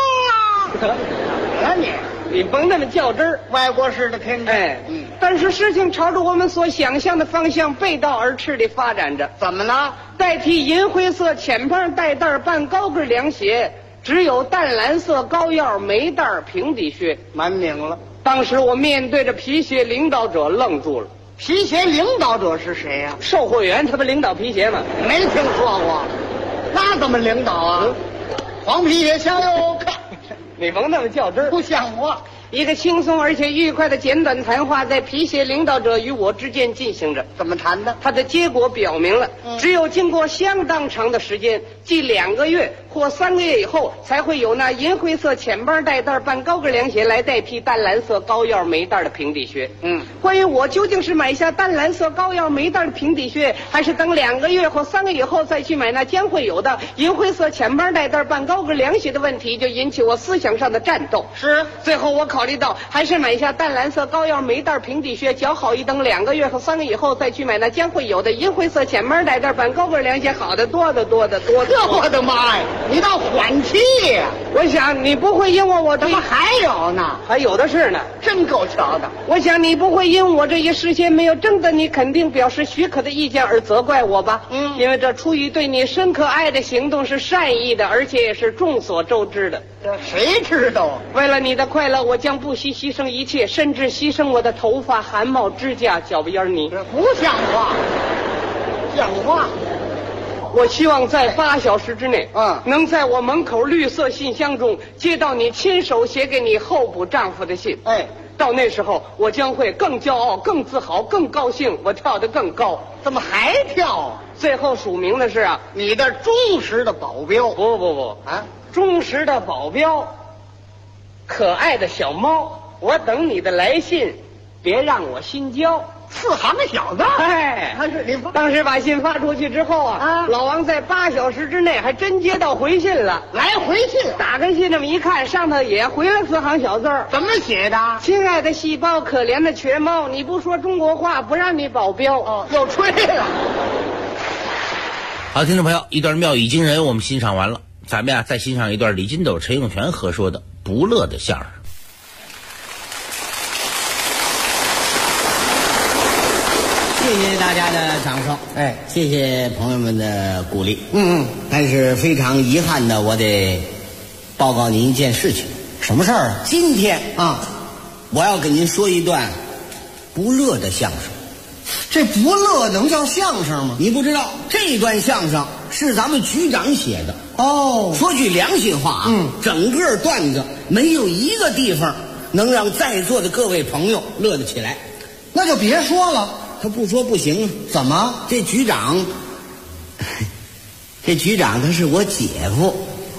你甭那么较真儿， 外国式的天真。 但是事情朝着我们所想象的方向背道而驰地发展着。 怎么呢？ 代替银灰色浅帮带带半高跟凉鞋，只有淡蓝色高腰没带平底靴。 蛮拧了。 当时我面对着皮鞋领导者愣住了。 皮鞋领导者是谁呀？ 售货员，他不领导皮鞋吗？ 没听说过。那怎么领导啊？黄皮鞋向右看。 你甭那么较真儿， 不像话。 一个轻松而且愉快的简短谈话在皮鞋领导者与我之间进行着。 怎么谈的？ 它的结果表明了，只有经过相当长的时间，即2个月或3个月以后，才会有那银灰色浅帮带带半高跟凉鞋来代替淡蓝色高腰没带的平底靴。关于我究竟是买下淡蓝色高腰没带的平底靴，还是等2个月或3个月以后再去买那将会有的银灰色浅帮带带半高跟凉鞋的问题，就引起我思想上的战斗。 是， 最后我考虑到还是买下淡蓝色高腰没带平底靴较好，一等2个月和3个月以后再去买那将会有的银灰色浅帮带带半高跟凉鞋好的多得多。 我的妈呀！你倒缓气呀！ 我想你不会因为我怎么还有呢？ 还有的是呢， 真够瞧的。 我想你不会因我这一事先没有征得你肯定表示许可的意见而责怪我吧？因为这出于对你深刻爱的行动是善意的，而且也是众所周知的。 谁知道？ 为了你的快乐，我将不惜牺牲一切，甚至牺牲我的头发、汗毛、指甲、脚不烟泥。 不像话！像话！ 我希望在8小时之内，能在我门口绿色信箱中接到你亲手写给你候补丈夫的信。到那时候，我将会更骄傲、更自豪、更高兴，我跳得更高。 怎么还跳啊？ 最后署名的是你的忠实的保镖。 不忠实的保镖，可爱的小猫，我等你的来信，别让我心焦。 4行小字。 当时把信发出去之后老王在8小时之内还真接到回信了。 来回信， 打开信这么一看，上头也回了4行小字。 怎么写的？ 亲爱的细胞，可怜的瘸猫，你不说中国话，不让你保镖。 又吹了。 好，听众朋友，一段妙语惊人我们欣赏完了，咱们再欣赏一段李金斗、陈永泉合说的不乐的相声。 谢谢大家的掌声，谢谢朋友们的鼓励。但是非常遗憾的，我得报告您一件事情。 什么事儿啊？ 今天我要给您说一段不乐的相声。 这不乐能叫相声吗？ 你不知道，这段相声是咱们局长写的。说句良心话整个段子没有一个地方能让在座的各位朋友乐得起来。 那就别说了。 他不说不行。 怎么？ 这局长他是我姐夫。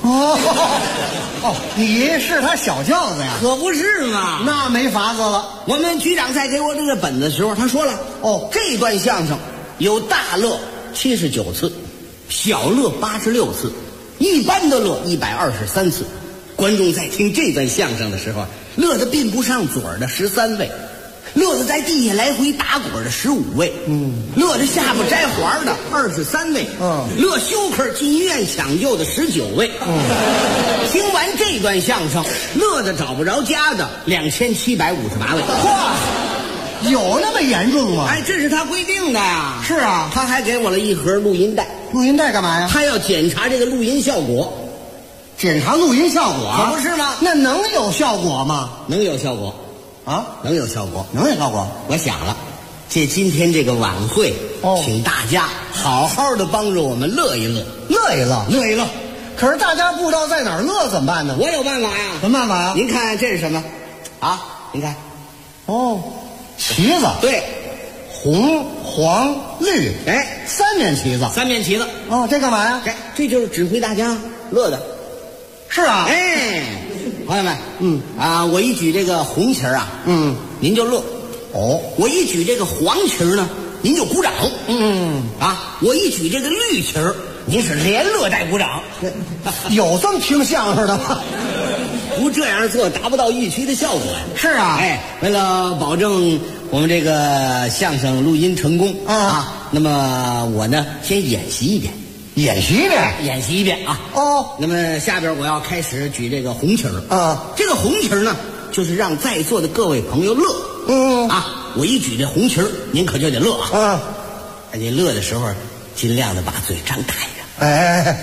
你是他小舅子呀？ 可不是嘛。 那没法子了。 我们局长在给我这个本子的时候，他说了，这段相声有大乐79次，小乐86次，一般的乐123次。观众在听这段相声的时候，乐得并不上嘴的13位。乐得在地下来回打滚的15位，乐得下巴摘环的23位，乐休克进医院抢救的19位，听完这段相声，乐得找不着家的2758位。 有那么严重吗？ 这是他规定的呀。 是啊， 他还给我了一盒录音带。 录音带干嘛呀？ 他要检查这个录音效果。 检查录音效果， 可不是吗？ 那能有效果吗？ 能有效果啊， 能有效果， 能有效果。 我想了，借今天这个晚会，请大家好好的帮着我们乐一乐， 乐一乐， 乐一乐。 可是大家不知道在哪儿乐怎么办呢？ 我有办法呀。 什么办法呀？ 您看这是什么？啊，您看， 旗子。 对， 红、黄、绿， 哎 ，3面旗子。 3面旗子。 这干嘛呀？ 这就是指挥大家乐的。 是啊。 哎，朋友们，我一举这个红旗啊，您就乐。我一举这个黄旗呢，您就鼓掌。我一举这个绿旗您是连乐带鼓掌。 有这么听相声的吗？ 不这样做达不到预期的效果呀。 是啊。 为了保证我们这个相声录音成功那么我呢先演习一遍。 演习一遍啊。那么下边我要开始举这个红旗这个红旗呢，就是让在座的各位朋友乐。我一举这红旗您可就得乐啊。你乐的时候尽量的把嘴张大一点。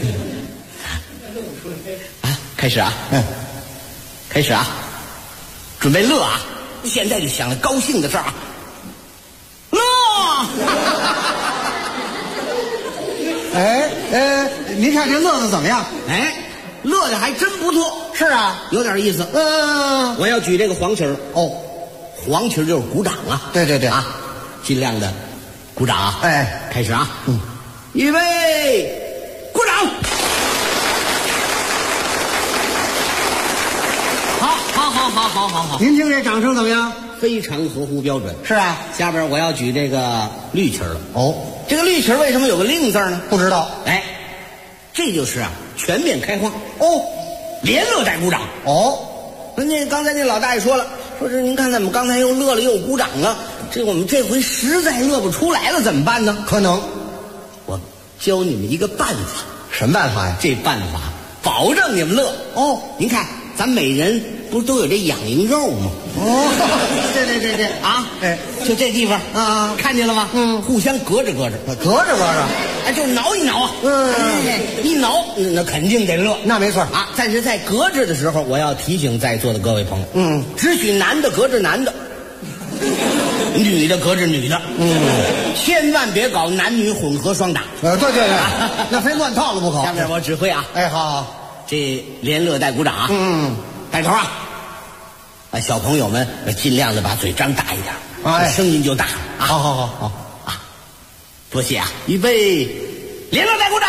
开始啊。开始啊，准备乐啊！现在就想了高兴的事儿啊，乐！ 您看这乐的怎么样？ 乐的还真不错。 是啊， 有点意思。我要举这个黄旗黄旗就是鼓掌啊。 对啊，尽量的鼓掌啊。开始啊。预备，鼓掌。好。 您听这掌声怎么样？ 非常合乎标准。 是啊。 下边我要举这个绿旗了。这个绿旗为什么有个令字呢？ 不知道。 这就是全面开花。连乐带鼓掌。那刚才那老大爷说了，说是您看咱们刚才又乐了又鼓掌了，我们这回实在乐不出来了，怎么办呢？ 可能我教你们一个办法。 什么办法呀？ 这办法保证你们乐。您看咱每人不是都有这痒痒肉吗？ 对啊！就这地方看见了吗？互相隔着，就挠一挠啊。一挠那肯定得乐， 那没错啊。但是在隔着的时候，我要提醒在座的各位朋友，只许男的隔着男的，女的隔着女的，千万别搞男女混合双打。 对，那非乱套了不可。 下面我指挥啊。 好， 这连乐带鼓掌啊。带头啊！小朋友们尽量的把嘴张大一点，声音就大。 好啊！多谢啊！预备，连乐带鼓掌。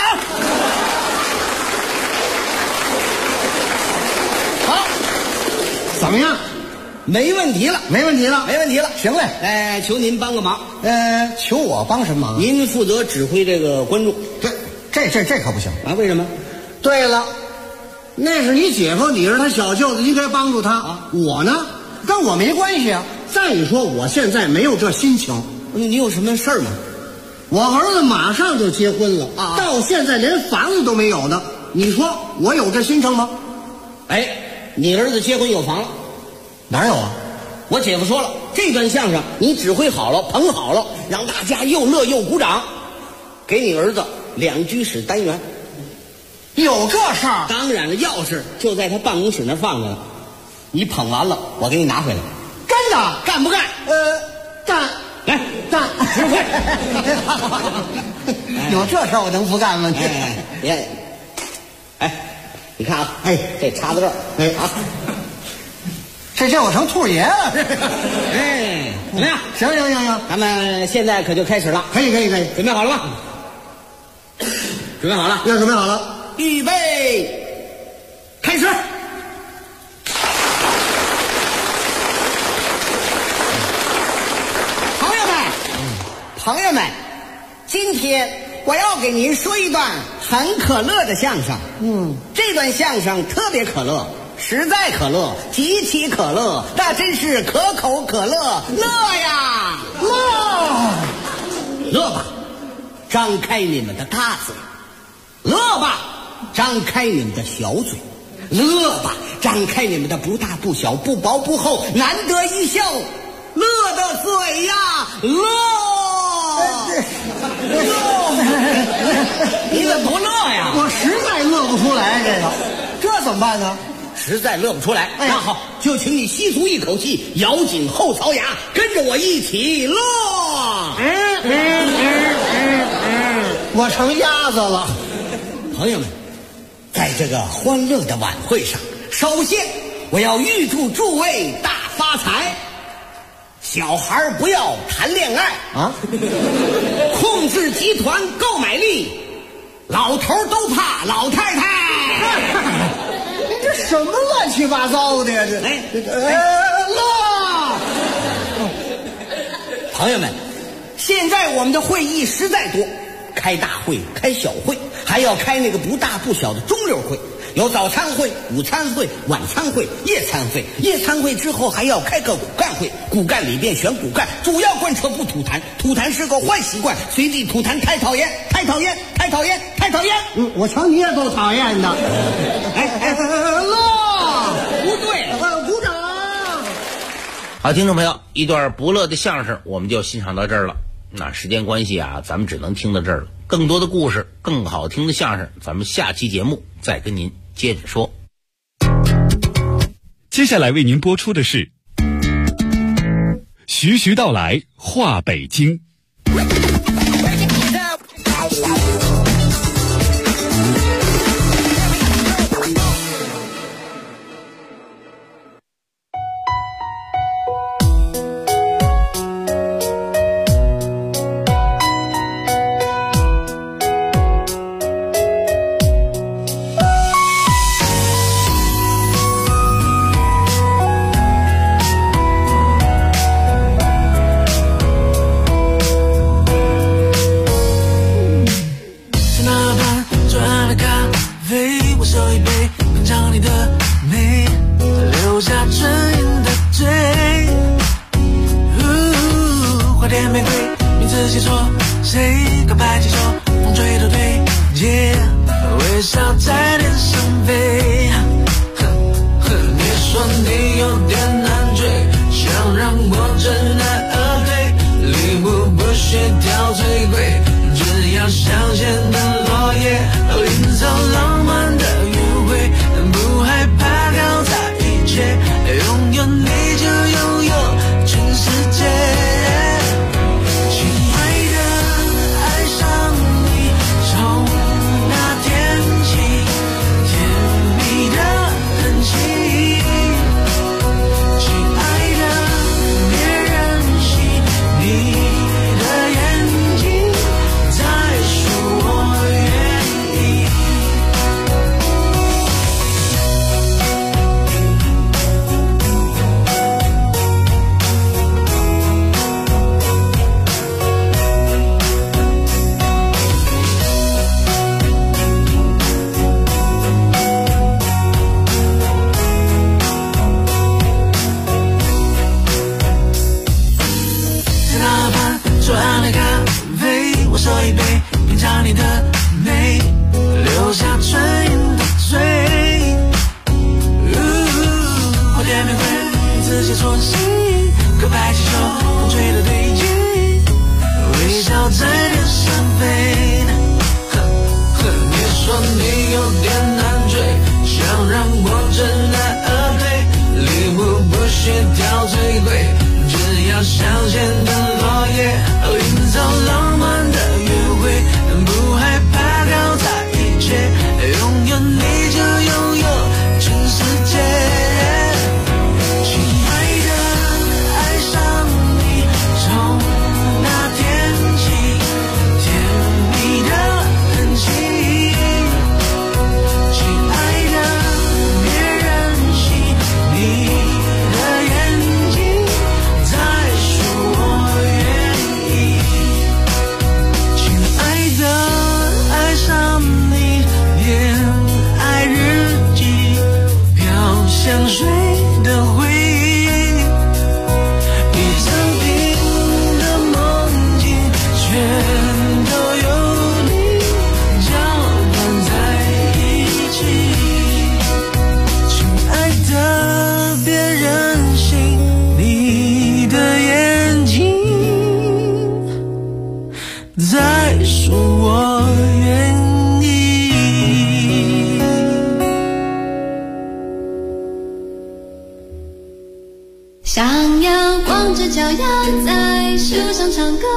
好， 怎么样？ 没问题了。 行嘞。 求您帮个忙。 求我帮什么忙？ 您负责指挥这个观众。 这可不行啊！为什么？ 对了。那是你姐夫，你是他小舅子，应该帮助他。我呢，跟我没关系啊。再说我现在没有这心情。 你有什么事儿吗？ 我儿子马上就结婚了，到现在连房子都没有呢。你说我有这心情吗？ 你儿子结婚有房了？ 哪有啊？ 我姐夫说了，这段相声你指挥好了，捧好了，让大家又乐又鼓掌，给你儿子2居室单元。 有这事儿？ 当然了，钥匙就在他办公室那放着了。你捧完了，我给你拿回来。 真的？ 干不干？ 干。 来， 干。 指挥。 有这事儿我能不干吗？ 你看啊，这插在这儿， 这我成兔爷了。 怎么样？ 行， 咱们现在可就开始了。 可以。 准备好了吗？准备好了？ 要准备好了。 预备，开始。朋友们，今天我要给您说一段很可乐的相声。这段相声特别可乐，实在可乐，极其可乐，那真是可口可乐，乐呀乐吧，张开你们的大嘴，乐吧，张开你们的小嘴，乐吧，张开你们的不大不小，不薄不厚，难得一笑，乐的嘴呀，乐。 你怎么不乐呀？ 我实在乐不出来，这怎么办呢？ 实在乐不出来，那好，就请你吸足一口气，咬紧后槽牙，跟着我一起乐。 我成鸭子了。 朋友们，在这个欢乐的晚会上，首先我要预祝诸位大发财。小孩不要谈恋爱啊，控制集团购买力，老头都怕老太太。 这什么乱七八糟的呀？乐！ 朋友们，现在我们的会议实在多，开大会、开小会，还要开那个不大不小的中溜会。有早餐会、午餐会、晚餐会、夜餐会。夜餐会之后还要开个骨干会，骨干里边选骨干，主要贯彻不吐痰，吐痰是个坏习惯，随地吐痰太讨厌，太讨厌，太讨厌，太讨厌。 我瞧你也够讨厌的。乐， 不对， 鼓掌。 好，听众朋友，一段不乐的相声我们就欣赏到这儿了。那时间关系啊，咱们只能听到这儿了。更多的故事，更好听的相声，咱们下期节目再跟您接着说。 接下来为您播出的是徐徐道来话北京。 想要光着脚丫在树上唱歌。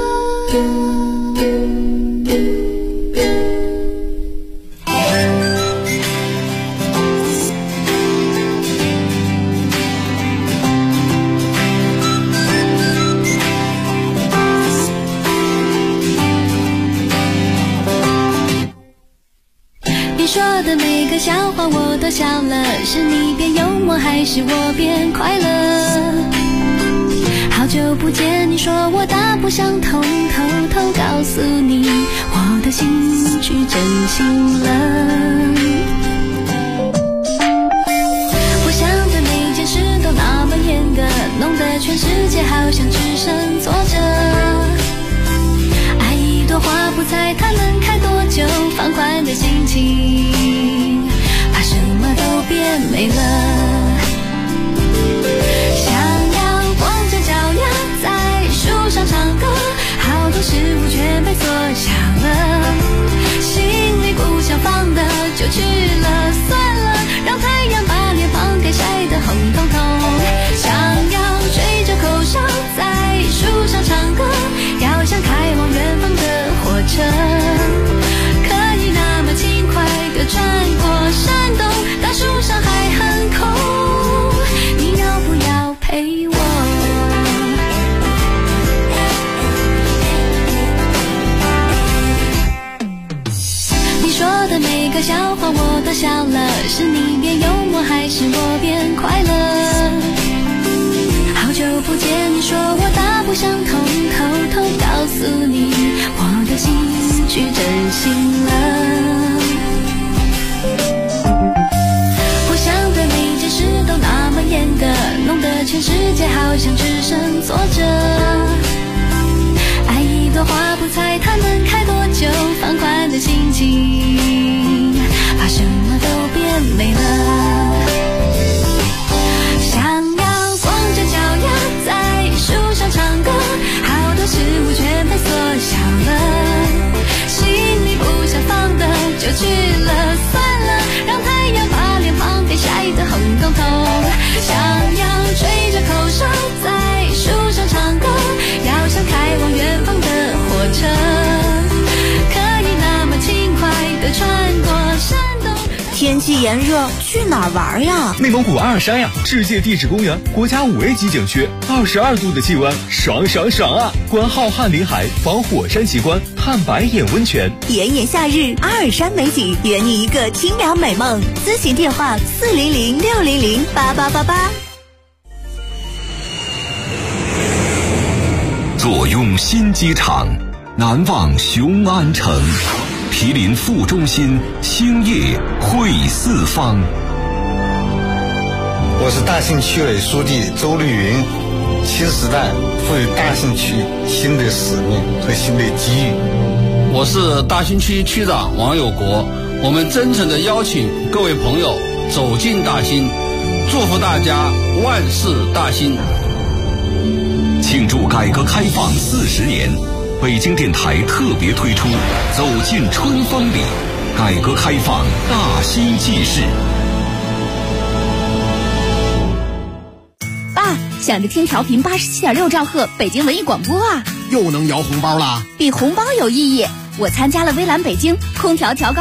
你说的每个笑话我都笑了，是你变幽默还是我变快乐？好久不见，你说我大不相同，偷偷告诉你我的心去真心了。我想的每件事都那么严格，弄得全世界好像只剩坐着。爱一朵花不猜它能开多久，放宽的心情把什么都变美了。想要光着脚丫在树上唱歌，好多事物全被缩小了，心里不想放的就去了，算了，让太阳把脸庞给晒得红彤彤。想要吹着口哨在树上唱歌，要像开往远方的火车，可以那么轻快地穿过山洞，当树上还很空，你要不要陪我？你说的每个笑话我都笑了，是你变幽默还是我变快乐？好久不见，你说我大不相同，偷偷告诉你我的心去真心了。我想的每件事都那么严格，弄得全世界好像只剩坐着。爱一朵花不猜它能开多久，放宽的心情把什么都变美了。想要光着脚丫在树上唱歌，好多事物全被缩小了，心里不想放的就去了，算了，让太阳把脸庞给晒得红彤彤。想要吹着口哨在树上唱歌，要像开往远方的火车，可以那么轻快地穿过山洞。 天气炎热，去哪儿玩呀？ 内蒙古阿尔山呀，世界地质公园，国家5A 级景区，22度的气温，爽爽爽啊！观浩瀚林海，访火山奇观，探白眼温泉。 炎炎夏日，阿尔山美景，圆你一个清凉美梦。咨询电话400-600-8888。 坐拥新机场，难忘雄安城。毗邻副中心，兴业汇四方。 我是大兴区委书记周绿云，新时代赋予大兴区新的使命和新的机遇。 我是大兴区区长王有国，我们真诚地邀请各位朋友走进大兴，祝福大家万事大兴。 庆祝改革开放40年，北京电台特别推出走进春风里，改革开放大兴记事。 爸，想着听调频87.6兆赫北京文艺广播啊， 又能摇红包啦！ 比红包有意义，我参加了微蓝北京空调调高